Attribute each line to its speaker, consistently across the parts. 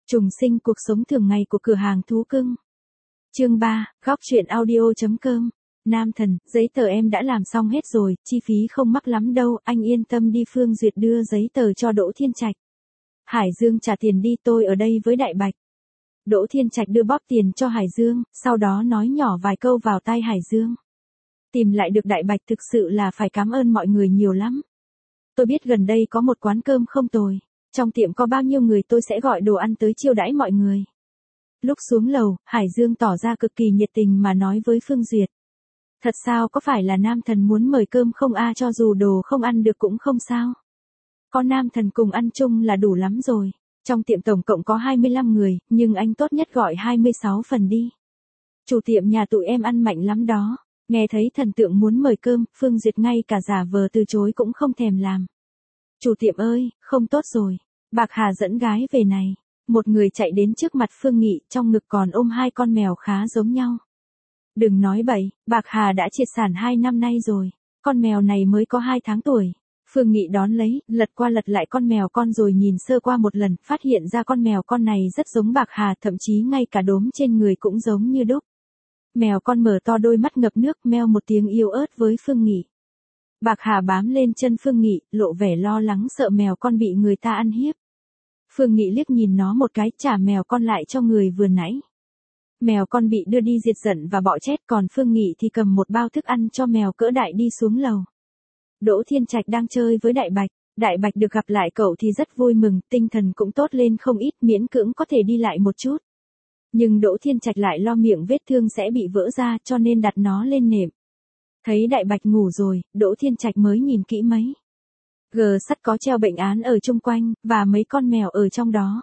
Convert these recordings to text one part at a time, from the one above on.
Speaker 1: Trùng sinh cuộc sống thường ngày của cửa hàng thú cưng. Chương 3, góc truyện audio.com. Nam thần, giấy tờ em đã làm xong hết rồi, chi phí không mắc lắm đâu, anh yên tâm đi. Phương Duyệt đưa giấy tờ cho Đỗ Thiên Trạch. Hải Dương trả tiền đi, tôi ở đây với Đại Bạch. Đỗ Thiên Trạch đưa bóp tiền cho Hải Dương, sau đó nói nhỏ vài câu vào tai Hải Dương. Tìm lại được Đại Bạch thực sự là phải cảm ơn mọi người nhiều lắm. Tôi biết gần đây có một quán cơm không tồi. Trong tiệm có bao nhiêu người tôi sẽ gọi đồ ăn tới chiêu đãi mọi người. Lúc xuống lầu, Hải Dương tỏ ra cực kỳ nhiệt tình mà nói với Phương Duyệt. Thật sao, có phải là nam thần muốn mời cơm không a? Cho dù đồ không ăn được cũng không sao. Có nam thần cùng ăn chung là đủ lắm rồi. Trong tiệm tổng cộng có 25 người, nhưng anh tốt nhất gọi 26 phần đi. Chủ tiệm nhà tụi em ăn mạnh lắm đó. Nghe thấy thần tượng muốn mời cơm, Phương Duyệt ngay cả giả vờ từ chối cũng không thèm làm. Chủ tiệm ơi, không tốt rồi. Bạc Hà dẫn gái về này. Một người chạy đến trước mặt Phương Nghị, trong ngực còn ôm hai con mèo khá giống nhau. Đừng nói bậy, Bạc Hà đã triệt sản 2 năm nay rồi. Con mèo này mới có 2 tháng tuổi. Phương Nghị đón lấy, lật qua lật lại con mèo con rồi nhìn sơ qua một lần, phát hiện ra con mèo con này rất giống Bạc Hà, thậm chí ngay cả đốm trên người cũng giống như đúc. Mèo con mở to đôi mắt ngập nước, meo một tiếng yếu ớt với Phương Nghị. Bạc Hà bám lên chân Phương Nghị, lộ vẻ lo lắng sợ mèo con bị người ta ăn hiếp. Phương Nghị liếc nhìn nó một cái, trả mèo con lại cho người vừa nãy. Mèo con bị đưa đi diệt giận và bọ chết, còn Phương Nghị thì cầm một bao thức ăn cho mèo cỡ đại đi xuống lầu. Đỗ Thiên Trạch đang chơi với Đại Bạch. Đại Bạch được gặp lại cậu thì rất vui mừng, tinh thần cũng tốt lên không ít, miễn cưỡng có thể đi lại một chút. Nhưng Đỗ Thiên Trạch lại lo miệng vết thương sẽ bị vỡ ra, cho nên đặt nó lên nệm. Thấy Đại Bạch ngủ rồi, Đỗ Thiên Trạch mới nhìn kỹ mấy. Gờ sắt có treo bệnh án ở chung quanh, và mấy con mèo ở trong đó.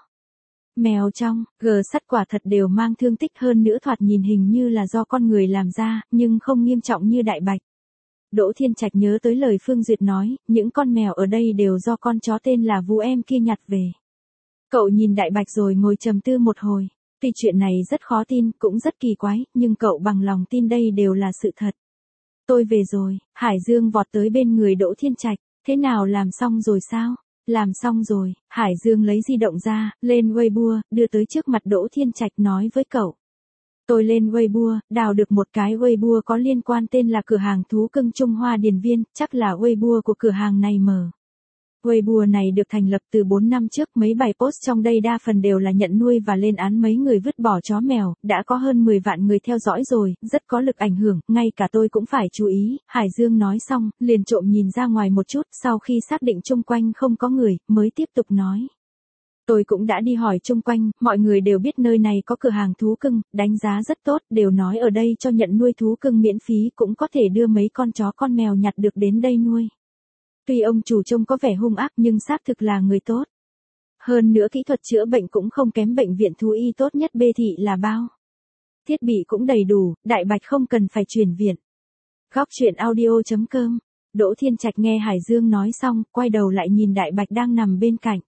Speaker 1: Mèo trong, gờ sắt quả thật đều mang thương tích, hơn nữa thoạt nhìn hình như là do con người làm ra, nhưng không nghiêm trọng như Đại Bạch. Đỗ Thiên Trạch nhớ tới lời Phương Duyệt nói, những con mèo ở đây đều do con chó tên là Vũ em kia nhặt về. Cậu nhìn Đại Bạch rồi ngồi trầm tư một hồi. Tuy chuyện này rất khó tin, cũng rất kỳ quái, nhưng cậu bằng lòng tin đây đều là sự thật. Tôi về rồi. Hải Dương vọt tới bên người Đỗ Thiên Trạch. Thế nào, làm xong rồi sao? Làm xong rồi. Hải Dương lấy di động ra, lên Weibo, đưa tới trước mặt Đỗ Thiên Trạch nói với cậu. Tôi lên Weibo, đào được một cái Weibo có liên quan tên là cửa hàng thú cưng Trung Hoa Điền Viên, chắc là Weibo của cửa hàng này mở. Weibo này được thành lập từ 4 năm trước, mấy bài post trong đây đa phần đều là nhận nuôi và lên án mấy người vứt bỏ chó mèo, đã có hơn 10 vạn người theo dõi rồi, rất có lực ảnh hưởng, ngay cả tôi cũng phải chú ý. Hải Dương nói xong, liền trộm nhìn ra ngoài một chút, sau khi xác định chung quanh không có người, mới tiếp tục nói. Tôi cũng đã đi hỏi chung quanh, mọi người đều biết nơi này có cửa hàng thú cưng, đánh giá rất tốt, đều nói ở đây cho nhận nuôi thú cưng miễn phí, cũng có thể đưa mấy con chó con mèo nhặt được đến đây nuôi. Tuy ông chủ trông có vẻ hung ác nhưng xác thực là người tốt. Hơn nữa kỹ thuật chữa bệnh cũng không kém bệnh viện thú y tốt nhất B thị là bao. Thiết bị cũng đầy đủ, Đại Bạch không cần phải chuyển viện. Góc truyện audio.com. Đỗ Thiên Trạch nghe Hải Dương nói xong, quay đầu lại nhìn Đại Bạch đang nằm bên cạnh.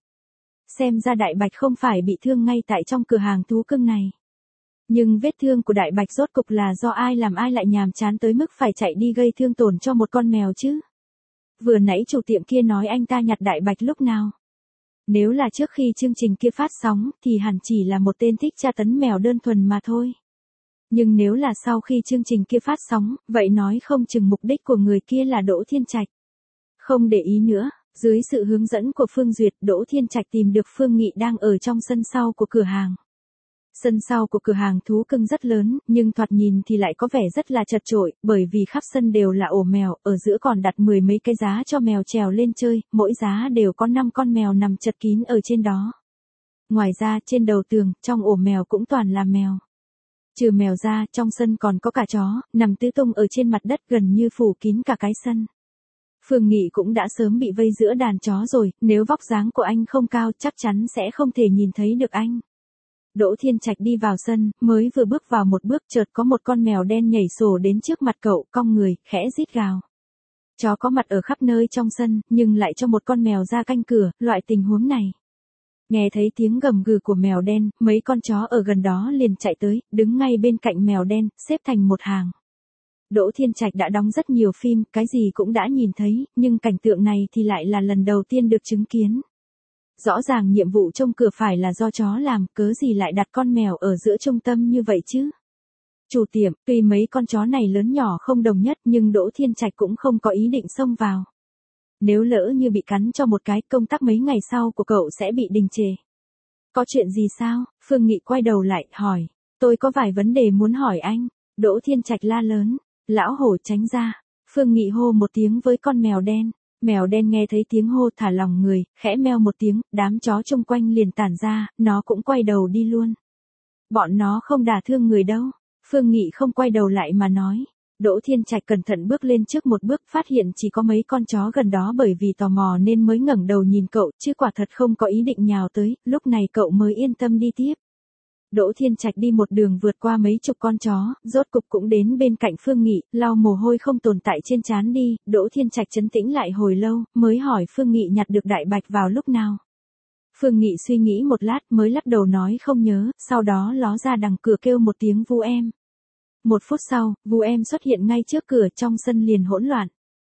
Speaker 1: Xem ra Đại Bạch không phải bị thương ngay tại trong cửa hàng thú cưng này. Nhưng vết thương của Đại Bạch rốt cục là do ai làm, ai lại nhàm chán tới mức phải chạy đi gây thương tổn cho một con mèo chứ? Vừa nãy chủ tiệm kia nói anh ta nhặt Đại Bạch lúc nào? Nếu là trước khi chương trình kia phát sóng, thì hẳn chỉ là một tên thích tra tấn mèo đơn thuần mà thôi. Nhưng nếu là sau khi chương trình kia phát sóng, vậy nói không chừng mục đích của người kia là Đỗ Thiên Trạch. Không để ý nữa, dưới sự hướng dẫn của Phương Duyệt, Đỗ Thiên Trạch tìm được Phương Nghị đang ở trong sân sau của cửa hàng. Sân sau của cửa hàng thú cưng rất lớn, nhưng thoạt nhìn thì lại có vẻ rất là chật chội, bởi vì khắp sân đều là ổ mèo, ở giữa còn đặt 10 mấy cái giá cho mèo trèo lên chơi, mỗi giá đều có 5 con mèo nằm chật kín ở trên đó. Ngoài ra, trên đầu tường, trong ổ mèo cũng toàn là mèo. Trừ mèo ra, trong sân còn có cả chó, nằm tứ tung ở trên mặt đất gần như phủ kín cả cái sân. Phương Nghị cũng đã sớm bị vây giữa đàn chó rồi, nếu vóc dáng của anh không cao chắc chắn sẽ không thể nhìn thấy được anh. Đỗ Thiên Trạch đi vào sân, mới vừa bước vào một bước chợt có một con mèo đen nhảy sổ đến trước mặt cậu, cong người, khẽ rít gào. Chó có mặt ở khắp nơi trong sân, nhưng lại cho một con mèo ra canh cửa, loại tình huống này. Nghe thấy tiếng gầm gừ của mèo đen, mấy con chó ở gần đó liền chạy tới, đứng ngay bên cạnh mèo đen, xếp thành một hàng. Đỗ Thiên Trạch đã đóng rất nhiều phim, cái gì cũng đã nhìn thấy, nhưng cảnh tượng này thì lại là lần đầu tiên được chứng kiến. Rõ ràng nhiệm vụ trông cửa phải là do chó làm, cớ gì lại đặt con mèo ở giữa trung tâm như vậy chứ? Chủ tiệm, tuy mấy con chó này lớn nhỏ không đồng nhất nhưng Đỗ Thiên Trạch cũng không có ý định xông vào. Nếu lỡ như bị cắn cho một cái, công tác mấy ngày sau của cậu sẽ bị đình trệ. Có chuyện gì sao? Phương Nghị quay đầu lại, hỏi. Tôi có vài vấn đề muốn hỏi anh. Đỗ Thiên Trạch la lớn. Lão hổ tránh ra. Phương Nghị hô một tiếng với con mèo đen. Mèo đen nghe thấy tiếng hô thả lỏng người, khẽ meo một tiếng, đám chó chung quanh liền tản ra, nó cũng quay đầu đi luôn. Bọn nó không đả thương người đâu. Phương Nghị không quay đầu lại mà nói. Đỗ Thiên Trạch cẩn thận bước lên trước một bước, phát hiện chỉ có mấy con chó gần đó, bởi vì tò mò nên mới ngẩng đầu nhìn cậu, chứ quả thật không có ý định nhào tới, lúc này cậu mới yên tâm đi tiếp. Đỗ Thiên Trạch đi một đường vượt qua mấy chục con chó, rốt cục cũng đến bên cạnh Phương Nghị, lau mồ hôi không tồn tại trên trán đi. Đỗ Thiên Trạch trấn tĩnh lại hồi lâu, mới hỏi Phương Nghị nhặt được đại bạch vào lúc nào. Phương Nghị suy nghĩ một lát mới lắc đầu nói không nhớ, sau đó ló ra đằng cửa kêu một tiếng vu em. Một phút sau, vu em xuất hiện ngay trước cửa, trong sân liền hỗn loạn.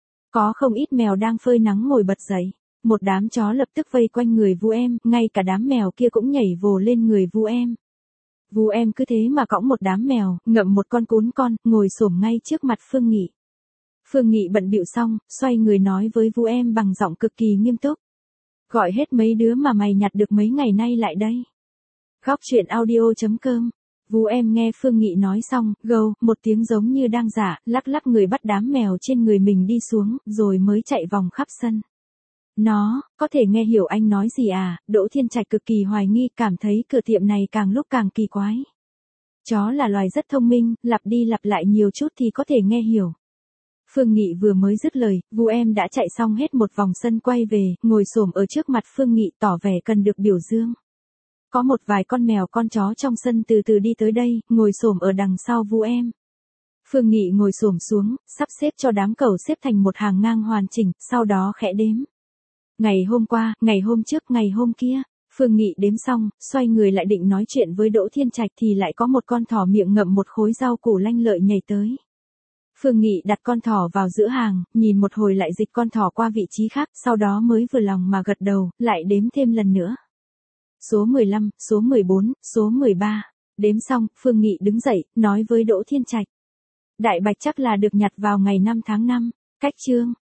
Speaker 1: Có không ít mèo đang phơi nắng ngồi bật dậy. Một đám chó lập tức vây quanh người vu em, ngay cả đám mèo kia cũng nhảy vồ lên người vu em. Vu em cứ thế mà cõng một đám mèo, ngậm một con cún con, ngồi xổm ngay trước mặt Phương Nghị. Phương Nghị bận bịu xong, xoay người nói với vu em bằng giọng cực kỳ nghiêm túc. Gọi hết mấy đứa mà mày nhặt được mấy ngày nay lại đây. Góc truyện audio.com. Vu em nghe Phương Nghị nói xong, gâu một tiếng giống như đang giả, lắc lắc người bắt đám mèo trên người mình đi xuống, rồi mới chạy vòng khắp sân. Nó, có thể nghe hiểu anh nói gì à? Đỗ Thiên Trạch cực kỳ hoài nghi, cảm thấy cửa tiệm này càng lúc càng kỳ quái. Chó là loài rất thông minh, lặp đi lặp lại nhiều chút thì có thể nghe hiểu. Phương Nghị vừa mới dứt lời, vu em đã chạy xong hết một vòng sân quay về, ngồi xổm ở trước mặt Phương Nghị tỏ vẻ cần được biểu dương. Có một vài con mèo con chó trong sân từ từ đi tới đây, ngồi xổm ở đằng sau vu em. Phương Nghị ngồi xổm xuống, sắp xếp cho đám cẩu xếp thành một hàng ngang hoàn chỉnh, sau đó khẽ đếm. Ngày hôm qua, ngày hôm trước, ngày hôm kia. Phương Nghị đếm xong, xoay người lại định nói chuyện với Đỗ Thiên Trạch thì lại có một con thỏ miệng ngậm một khối rau củ lanh lợi nhảy tới. Phương Nghị đặt con thỏ vào giữa hàng, nhìn một hồi lại dịch con thỏ qua vị trí khác, sau đó mới vừa lòng mà gật đầu, lại đếm thêm lần nữa. Số 15, số 14, số 13. Đếm xong, Phương Nghị đứng dậy, nói với Đỗ Thiên Trạch. Đại bạch chắc là được nhặt vào ngày 5 tháng 5. Cách chương.